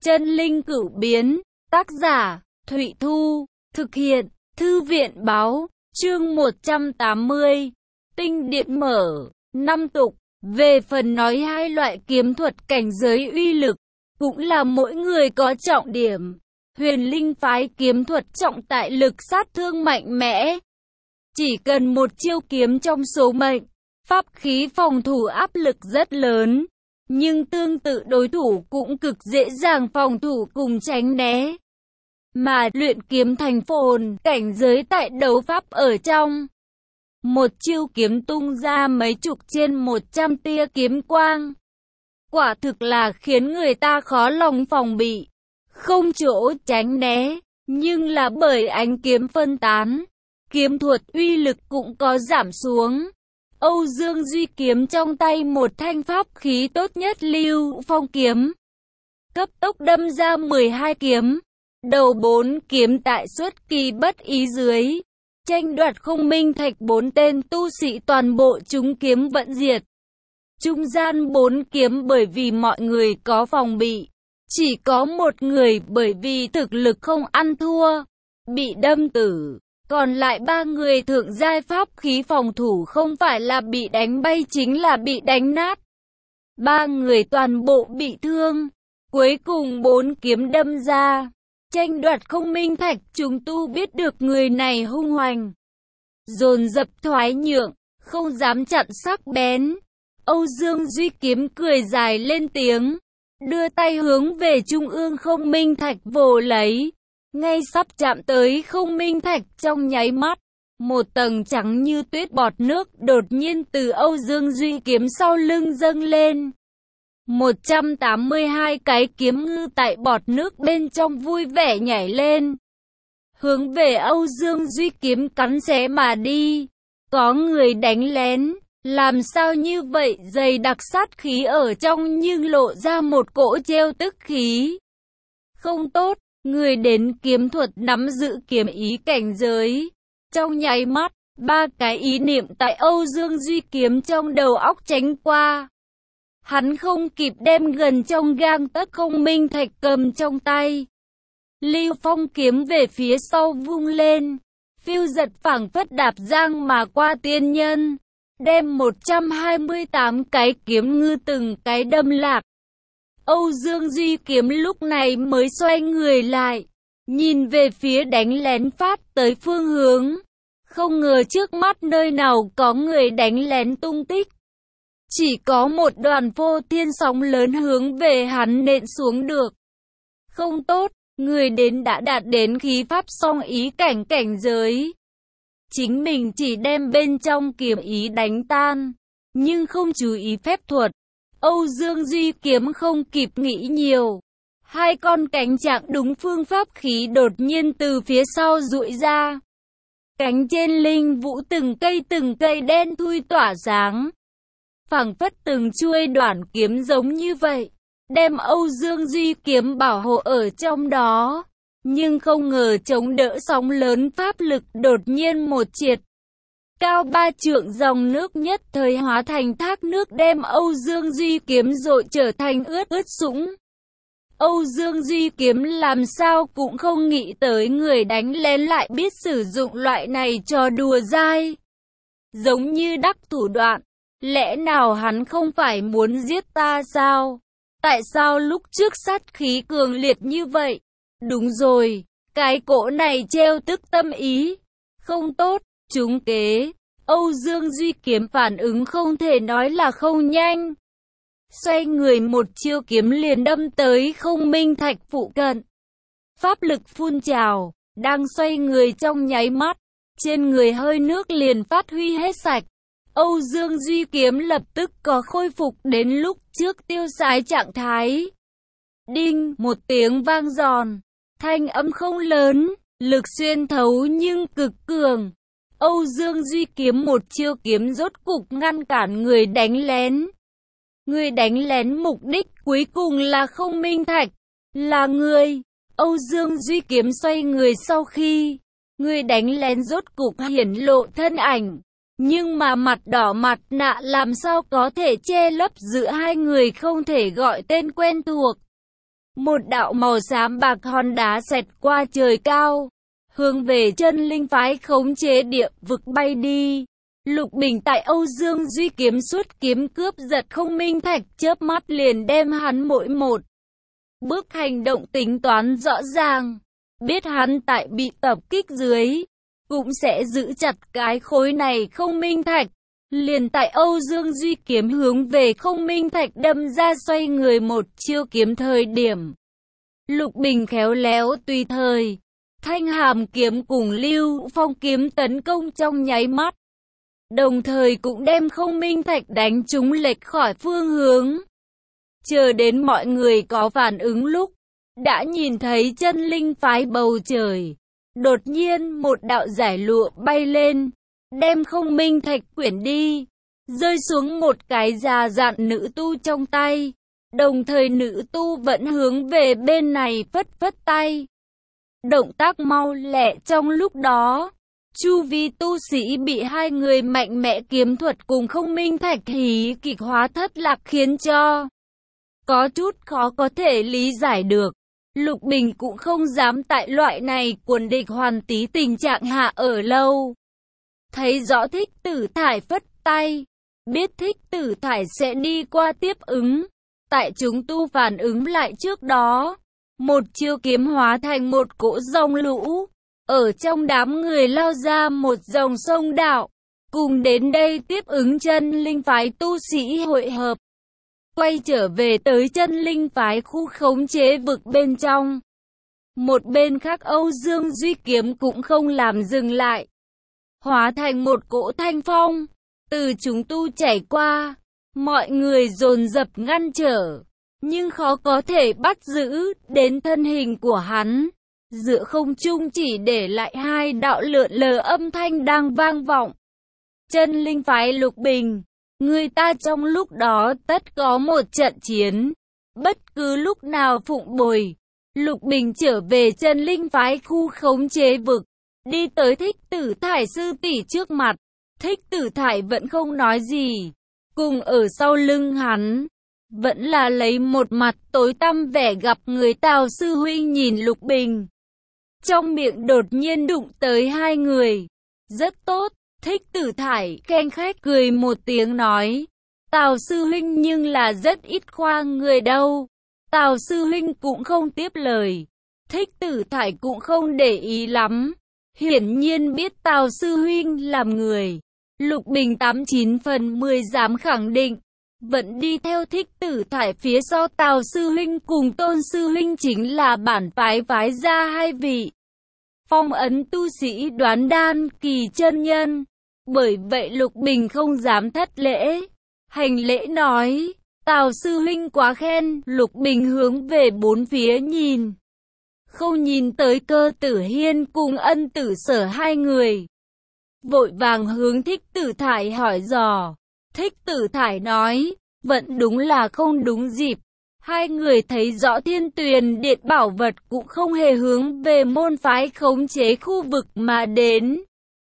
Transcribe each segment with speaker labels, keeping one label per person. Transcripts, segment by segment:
Speaker 1: Chân linh cửu biến, tác giả, Thụy Thu, thực hiện, Thư viện báo, chương 180, tinh điện mở, 5 tục. Về phần nói hai loại kiếm thuật cảnh giới uy lực, cũng là mỗi người có trọng điểm. Huyền linh phái kiếm thuật trọng tại lực sát thương mạnh mẽ. Chỉ cần một chiêu kiếm trong số mệnh, pháp khí phòng thủ áp lực rất lớn. Nhưng tương tự đối thủ cũng cực dễ dàng phòng thủ cùng tránh né. Mà luyện kiếm thành phồn, cảnh giới tại đấu pháp ở trong. Một chiêu kiếm tung ra mấy chục trên 100 tia kiếm quang. Quả thực là khiến người ta khó lòng phòng bị, không chỗ tránh né. Nhưng là bởi ánh kiếm phân tán, kiếm thuật uy lực cũng có giảm xuống. Âu Dương Duy kiếm trong tay một thanh pháp khí tốt nhất Lưu Phong kiếm. Cấp tốc đâm ra 12 kiếm. Đầu 4 kiếm tại xuất kỳ bất ý dưới. Tranh đoạt không minh thạch 4 tên tu sĩ toàn bộ chúng kiếm vẫn diệt. Trung gian 4 kiếm bởi vì mọi người có phòng bị. Chỉ có một người bởi vì thực lực không ăn thua, bị đâm tử. Còn lại 3 người thượng giai pháp khí phòng thủ không phải là bị đánh bay chính là bị đánh nát. 3 người toàn bộ bị thương. Cuối cùng 4 kiếm đâm ra. Tranh đoạt không minh thạch, chúng tu biết được người này hung hoành. Dồn dập thoái nhượng, không dám chặn sắc bén. Âu Dương Duy kiếm cười dài lên tiếng. Đưa tay hướng về trung ương không minh thạch vồ lấy. Ngay sắp chạm tới không minh thạch trong nháy mắt, một tầng trắng như tuyết bọt nước đột nhiên từ Âu Dương Duy kiếm sau lưng dâng lên. 182 cái kiếm ngư tại bọt nước bên trong vui vẻ nhảy lên, hướng về Âu Dương Duy kiếm cắn xé mà đi. Có người đánh lén, làm sao như vậy? Dày đặc sát khí ở trong nhưng lộ ra một cỗ trêu tức khí. Không tốt. Người đến kiếm thuật nắm giữ kiếm ý cảnh giới. Trong nháy mắt, 3 cái ý niệm tại Âu Dương Duy kiếm trong đầu óc tránh qua. Hắn không kịp đem gần trong gang tấc không minh thạch cầm trong tay. Lưu Phong kiếm về phía sau vung lên. Phiêu giật phảng phất đạp giang mà qua tiên nhân. Đem 128 cái kiếm ngư từng cái đâm lạc. Âu Dương Duy kiếm lúc này mới xoay người lại, nhìn về phía đánh lén phát tới phương hướng. Không ngờ trước mắt nơi nào có người đánh lén tung tích. Chỉ có một đoàn vô thiên sóng lớn hướng về hắn nện xuống được. Không tốt, người đến đã đạt đến khí pháp song ý cảnh giới. Chính mình chỉ đem bên trong kiếm ý đánh tan, nhưng không chú ý phép thuật. Âu Dương Duy kiếm không kịp nghĩ nhiều. 2 con cánh chạm đúng phương pháp khí đột nhiên từ phía sau duỗi ra. Cánh trên linh vũ từng cây đen thui tỏa sáng. Phảng phất từng chuôi đoản kiếm giống như vậy. Đem Âu Dương Duy kiếm bảo hộ ở trong đó. Nhưng không ngờ chống đỡ sóng lớn pháp lực đột nhiên một triệt. Cao 3 trượng dòng nước nhất thời hóa thành thác nước đem Âu Dương Duy kiếm dội trở thành ướt sũng. Âu Dương Duy kiếm làm sao cũng không nghĩ tới người đánh lén lại biết sử dụng loại này trò đùa dai. Giống như đắc thủ đoạn, lẽ nào hắn không phải muốn giết ta sao? Tại sao lúc trước sát khí cường liệt như vậy? Đúng rồi, cái cỗ này trêu tức tâm ý. Không tốt. Trúng kế. Âu Dương Duy kiếm phản ứng không thể nói là không nhanh. Xoay người một chiêu kiếm liền đâm tới không minh thạch phụ cận. Pháp lực phun trào, đang xoay người trong nháy mắt. Trên người hơi nước liền phát huy hết sạch. Âu Dương Duy kiếm lập tức có khôi phục đến lúc trước tiêu sái trạng thái. Đinh, một tiếng vang giòn. Thanh âm không lớn, lực xuyên thấu nhưng cực cường. Âu Dương Duy kiếm một chiêu kiếm rốt cục ngăn cản người đánh lén. Người đánh lén mục đích cuối cùng là không minh thạch, là người. Âu Dương Duy kiếm xoay người sau khi người đánh lén rốt cục hiển lộ thân ảnh. Nhưng mà mặt đỏ mặt nạ làm sao có thể che lấp giữa hai người không thể gọi tên quen thuộc. Một đạo màu xám bạc hòn đá xẹt qua trời cao, hướng về chân linh phái khống chế địa vực bay đi. Lục Bình tại Âu Dương Duy kiếm suốt kiếm cướp giật không minh thạch, chớp mắt liền đem hắn mỗi một bước hành động tính toán rõ ràng. Biết hắn tại bị tập kích dưới, cũng sẽ giữ chặt cái khối này không minh thạch. Liền tại Âu Dương Duy kiếm hướng về không minh thạch đâm ra xoay người một chiêu kiếm thời điểm. Lục Bình khéo léo tùy thời, Thanh Hàm kiếm cùng Lưu Phong kiếm tấn công trong nháy mắt. Đồng thời cũng đem không minh thạch đánh trúng lệch khỏi phương hướng. Chờ đến mọi người có phản ứng lúc, đã nhìn thấy chân linh phái bầu trời. Đột nhiên một đạo giải lụa bay lên, đem không minh thạch quyển đi, rơi xuống một cái già dặn nữ tu trong tay. Đồng thời nữ tu vẫn hướng về bên này phất phất tay. Động tác mau lẹ trong lúc đó. Chu vi tu sĩ bị hai người mạnh mẽ kiếm thuật cùng không minh thạch hí kịch hóa thất lạc khiến cho có chút khó có thể lý giải được. Lục Bình cũng không dám tại loại này cuồng địch hoàn tí tình trạng hạ ở lâu. Thấy rõ Thích Tử Thải phất tay, biết Thích Tử Thải sẽ đi qua tiếp ứng. Tại chúng tu phản ứng lại trước đó, một chiêu kiếm hóa thành một cỗ dòng lũ. Ở trong đám người lao ra một dòng sông đạo, cùng đến đây tiếp ứng chân linh phái tu sĩ hội hợp. Quay trở về tới chân linh phái khu khống chế vực bên trong. Một bên khác Âu Dương Duy kiếm cũng không làm dừng lại. Hóa thành một cỗ thanh phong, từ chúng tu chảy qua, mọi người dồn dập ngăn trở, nhưng khó có thể bắt giữ đến thân hình của hắn. Giữa không trung chỉ để lại hai đạo lượn lờ âm thanh đang vang vọng. Chân linh phái Lục Bình, người ta trong lúc đó tất có một trận chiến, bất cứ lúc nào phụng bồi. Lục Bình trở về chân linh phái khu khống chế vực, đi tới Thích Tử Thải sư tỷ trước mặt. Thích Tử Thải vẫn không nói gì, cùng ở sau lưng hắn, vẫn là lấy một mặt tối tăm vẻ gặp người. Tào sư huynh nhìn Lục Bình, trong miệng đột nhiên đụng tới hai người. Rất tốt, Thích Tử Thải khen khách cười một tiếng nói. Tào sư huynh nhưng là rất ít khoang người đâu. Tào sư huynh cũng không tiếp lời. Thích Tử Thải cũng không để ý lắm. Hiển nhiên biết Tào sư huynh làm người. Lục Bình 89 phần 10 dám khẳng định, vẫn đi theo Thích Tử Thải phía sau Tào sư huynh cùng Tôn sư huynh chính là bản phái phái ra hai vị phong ấn tu sĩ Đoán Đan kỳ chân nhân. Bởi vậy Lục Bình không dám thất lễ, hành lễ nói, Tào sư huynh quá khen. Lục Bình hướng về bốn phía nhìn, không nhìn tới Cơ Tử Hiên cùng Ân Tử Sở hai người, vội vàng hướng Thích Tử Thải hỏi dò. Thích Tử Thải nói, vẫn đúng là không đúng dịp. Hai người thấy rõ Thiên Tuyền Điện bảo vật cũng không hề hướng về môn phái khống chế khu vực mà đến.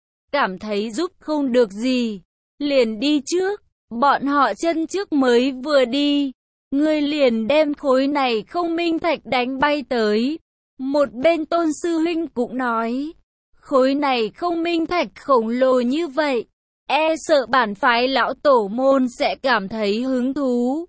Speaker 1: Cảm thấy giúp không được gì, liền đi trước. Bọn họ chân trước mới vừa đi, người liền đem khối này không minh thạch đánh bay tới. Một bên Tôn sư huynh cũng nói, khối này không minh thạch khổng lồ như vậy, e sợ bản phái lão tổ môn sẽ cảm thấy hứng thú.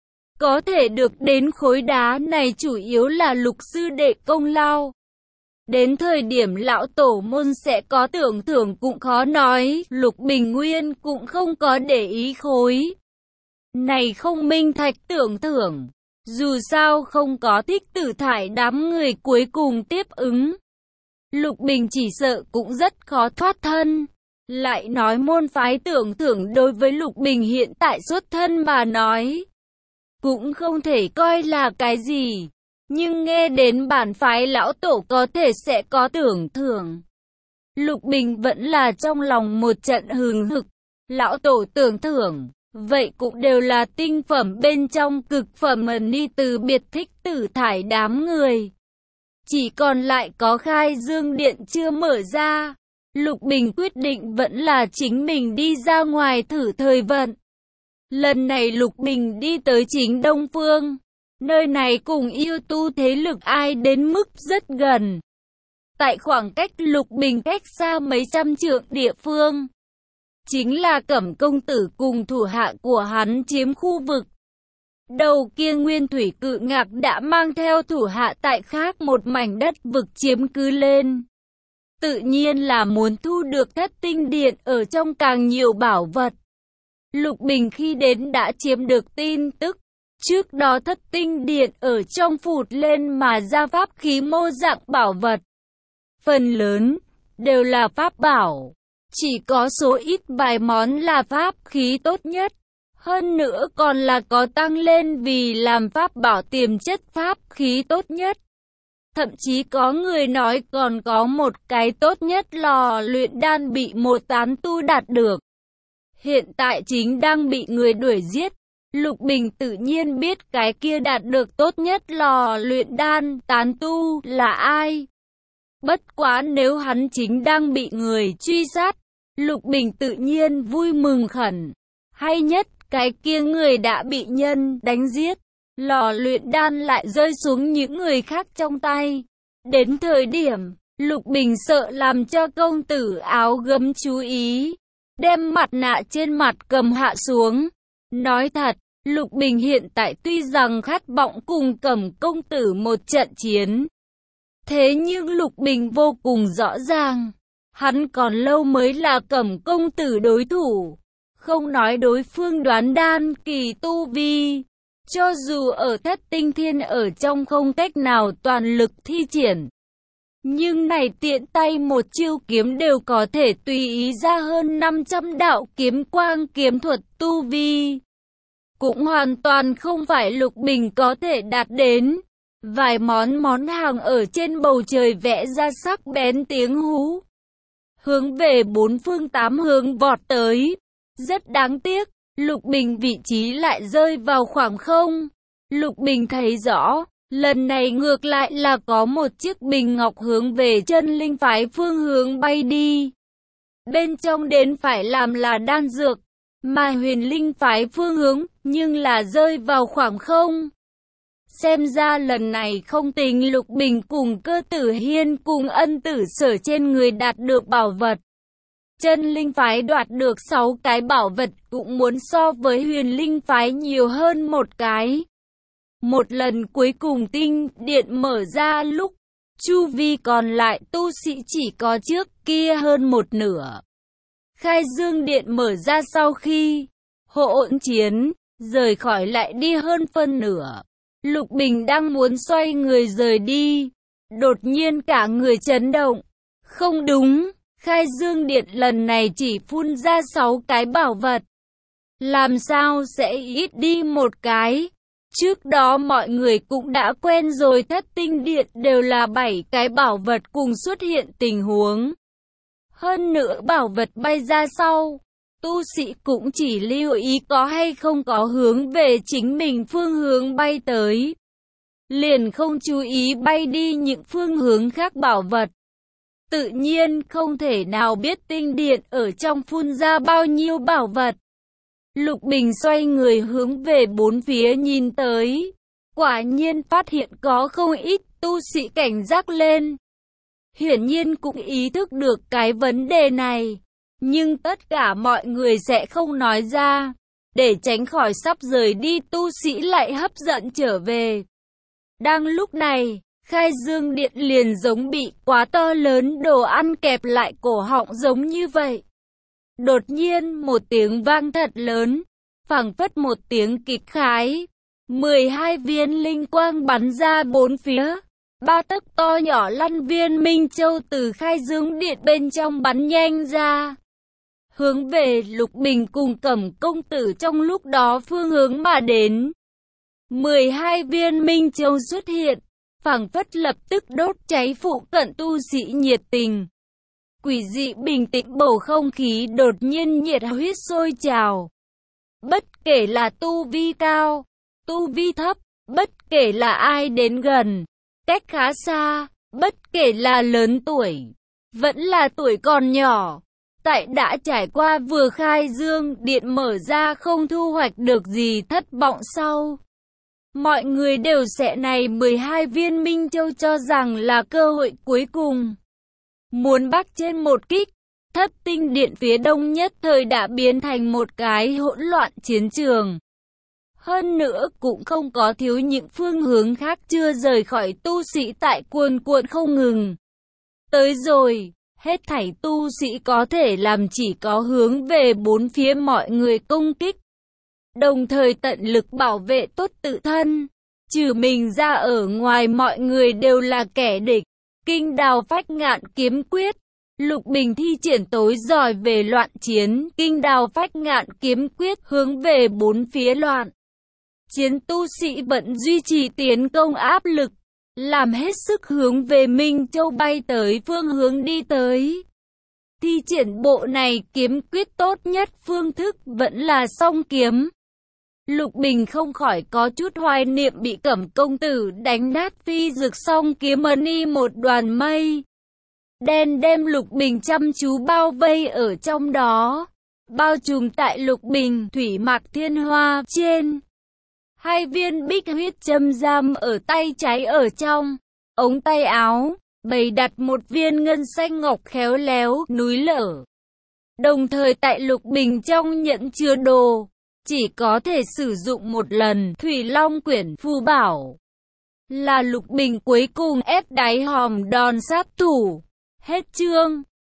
Speaker 1: Có thể được đến khối đá này chủ yếu là Lục sư đệ công lao. Đến thời điểm lão tổ môn sẽ có tưởng thưởng cũng khó nói. Lục Bình Nguyên cũng không có để ý khối này không minh thạch tưởng thưởng. Dù sao không có Thích Tử Thải đám người cuối cùng tiếp ứng, Lục Bình chỉ sợ cũng rất khó thoát thân. Lại nói môn phái tưởng thưởng đối với Lục Bình hiện tại xuất thân mà nói, cũng không thể coi là cái gì. Nhưng nghe đến bản phái lão tổ có thể sẽ có tưởng thưởng, Lục Bình vẫn là trong lòng một trận hừng hực. Lão tổ tưởng thưởng, vậy cũng đều là tinh phẩm bên trong cực phẩm ni từ biệt Thích Tử Thải đám người. Chỉ còn lại có Khai Dương Điện chưa mở ra. Lục Bình quyết định vẫn là chính mình đi ra ngoài thử thời vận. Lần này Lục Bình đi tới chính Đông Phương, Nơi này cùng yêu tu thế lực ai đến mức rất gần. Tại khoảng cách Lục Bình cách xa mấy trăm trượng địa phương, chính là Cẩm công tử cùng thủ hạ của hắn chiếm khu vực. Đầu kia Nguyên Thủy Cự Ngạc đã mang theo thủ hạ tại khác một mảnh đất vực chiếm cứ lên. Tự nhiên là muốn thu được Thất Tinh Điện ở trong càng nhiều bảo vật. Lục Bình khi đến đã chiếm được tin tức. Trước đó Thất Tinh Điện ở trong phụt lên mà ra pháp khí mô dạng bảo vật. Phần lớn đều là pháp bảo. Chỉ có số ít vài món là pháp khí tốt nhất. Hơn nữa còn là có tăng lên vì làm pháp bảo tiềm chất pháp khí tốt nhất. Thậm chí có người nói còn có một cái tốt nhất lò luyện đan bị một tán tu đạt được. Hiện tại chính đang bị người đuổi giết. Lục Bình tự nhiên biết cái kia đạt được tốt nhất lò luyện đan tán tu là ai. Bất quá nếu hắn chính đang bị người truy sát, Lục Bình tự nhiên vui mừng khẩn. Hay nhất, cái kia người đã bị nhân đánh giết, lò luyện đan lại rơi xuống những người khác trong tay. Đến thời điểm, Lục Bình sợ làm cho công tử áo gấm chú ý, đem mặt nạ trên mặt cầm hạ xuống. Nói thật, Lục Bình hiện tại tuy rằng khát vọng cùng Cẩm công tử một trận chiến, thế nhưng Lục Bình vô cùng rõ ràng, hắn còn lâu mới là Cẩm công tử đối thủ. Không nói đối phương đoán đan kỳ tu vi, cho dù ở Thất Tinh Thiên ở trong không cách nào toàn lực thi triển, nhưng này tiện tay một chiêu kiếm đều có thể tùy ý ra hơn 500 đạo kiếm quang kiếm thuật tu vi. Cũng hoàn toàn không phải Lục Bình có thể đạt đến. Vài món hàng ở trên bầu trời vẽ ra sắc bén tiếng hú, hướng về bốn phương tám hướng vọt tới. Rất đáng tiếc, Lục Bình vị trí lại rơi vào khoảng không. Lục Bình thấy rõ, lần này ngược lại là có một chiếc bình ngọc hướng về Chân Linh phái phương hướng bay đi. Bên trong đến phải làm là đan dược, mà Huyền Linh phái phương hướng nhưng là rơi vào khoảng không. Xem ra lần này không tính Lục Bình cùng Cơ Tử Hiên cùng Ân Tử Sở trên người đạt được bảo vật. Chân Linh phái đoạt được 6 cái bảo vật cũng muốn so với Huyền Linh phái nhiều hơn một cái. Một lần cuối cùng tinh điện mở ra lúc, chu vi còn lại tu sĩ chỉ có trước kia hơn một nửa. Khai Dương điện mở ra sau khi hỗn chiến, rời khỏi lại đi hơn phân nửa. Lục Bình đang muốn xoay người rời đi, đột nhiên cả người chấn động. Không đúng, Khai Dương điện lần này chỉ phun ra 6 cái bảo vật. Làm sao sẽ ít đi một cái? Trước đó mọi người cũng đã quen rồi, Thất Tinh điện đều là 7 cái bảo vật cùng xuất hiện tình huống. Hơn nữa bảo vật bay ra sau, tu sĩ cũng chỉ lưu ý có hay không có hướng về chính mình phương hướng bay tới, liền không chú ý bay đi những phương hướng khác bảo vật. Tự nhiên không thể nào biết tinh điện ở trong phun ra bao nhiêu bảo vật. Lục Bình xoay người hướng về bốn phía nhìn tới, quả nhiên phát hiện có không ít tu sĩ cảnh giác lên. Hiển nhiên cũng ý thức được cái vấn đề này, nhưng tất cả mọi người sẽ không nói ra, để tránh khỏi sắp rời đi tu sĩ lại hấp dẫn trở về. Đang lúc này, Khai Dương điện liền giống bị quá to lớn đồ ăn kẹp lại cổ họng giống như vậy. Đột nhiên một tiếng vang thật lớn, phảng phất một tiếng kịch khái. 12 viên linh quang bắn ra bốn phía. 3 tấc to nhỏ lăn viên Minh Châu từ Khai Dương điện bên trong bắn nhanh ra, hướng về Lục Bình cùng Cẩm công tử trong lúc đó phương hướng mà đến. 12 viên Minh Châu xuất hiện, phảng phất lập tức đốt cháy phụ cận tu sĩ nhiệt tình. Quỷ dị bình tĩnh bầu không khí đột nhiên nhiệt huyết sôi trào. Bất kể là tu vi cao, tu vi thấp, bất kể là ai đến gần, cách khá xa, bất kể là lớn tuổi, vẫn là tuổi còn nhỏ, tại đã trải qua vừa Khai Dương điện mở ra không thu hoạch được gì thất vọng sau. Mọi người đều sẽ này 12 viên Minh Châu cho rằng là cơ hội cuối cùng. Muốn bắt trên một kích, Thất Tinh Điện phía đông nhất thời đã biến thành một cái hỗn loạn chiến trường. Hơn nữa cũng không có thiếu những phương hướng khác chưa rời khỏi tu sĩ tại cuồn cuộn không ngừng. Tới rồi, hết thảy tu sĩ có thể làm chỉ có hướng về bốn phía mọi người công kích. Đồng thời tận lực bảo vệ tốt tự thân. Trừ mình ra ở ngoài mọi người đều là kẻ địch. Kinh Đào Phách Ngạn kiếm quyết. Lục Bình thi triển tối giỏi về loạn chiến. Kinh Đào Phách Ngạn kiếm quyết hướng về bốn phía loạn chiến tu sĩ vẫn duy trì tiến công áp lực. Làm hết sức hướng về Minh Châu bay tới phương hướng đi tới. Thi triển bộ này kiếm quyết tốt nhất phương thức vẫn là song kiếm. Lục Bình không khỏi có chút hoài niệm bị Cẩm công tử đánh nát phi dược song kiếm y một đoàn mây đen đem Lục Bình chăm chú bao vây ở trong đó, bao trùm tại Lục Bình thủy mạc thiên hoa trên. Hai viên bích huyết châm giam ở tay trái ở trong ống tay áo, bày đặt một viên ngân xanh ngọc khéo léo núi lở. Đồng thời tại Lục Bình trong nhẫn chứa đồ, chỉ có thể sử dụng một lần Thủy Long quyển phù bảo. Là Lục Bình cuối cùng ép đáy hòm đòn sát thủ. Hết chương.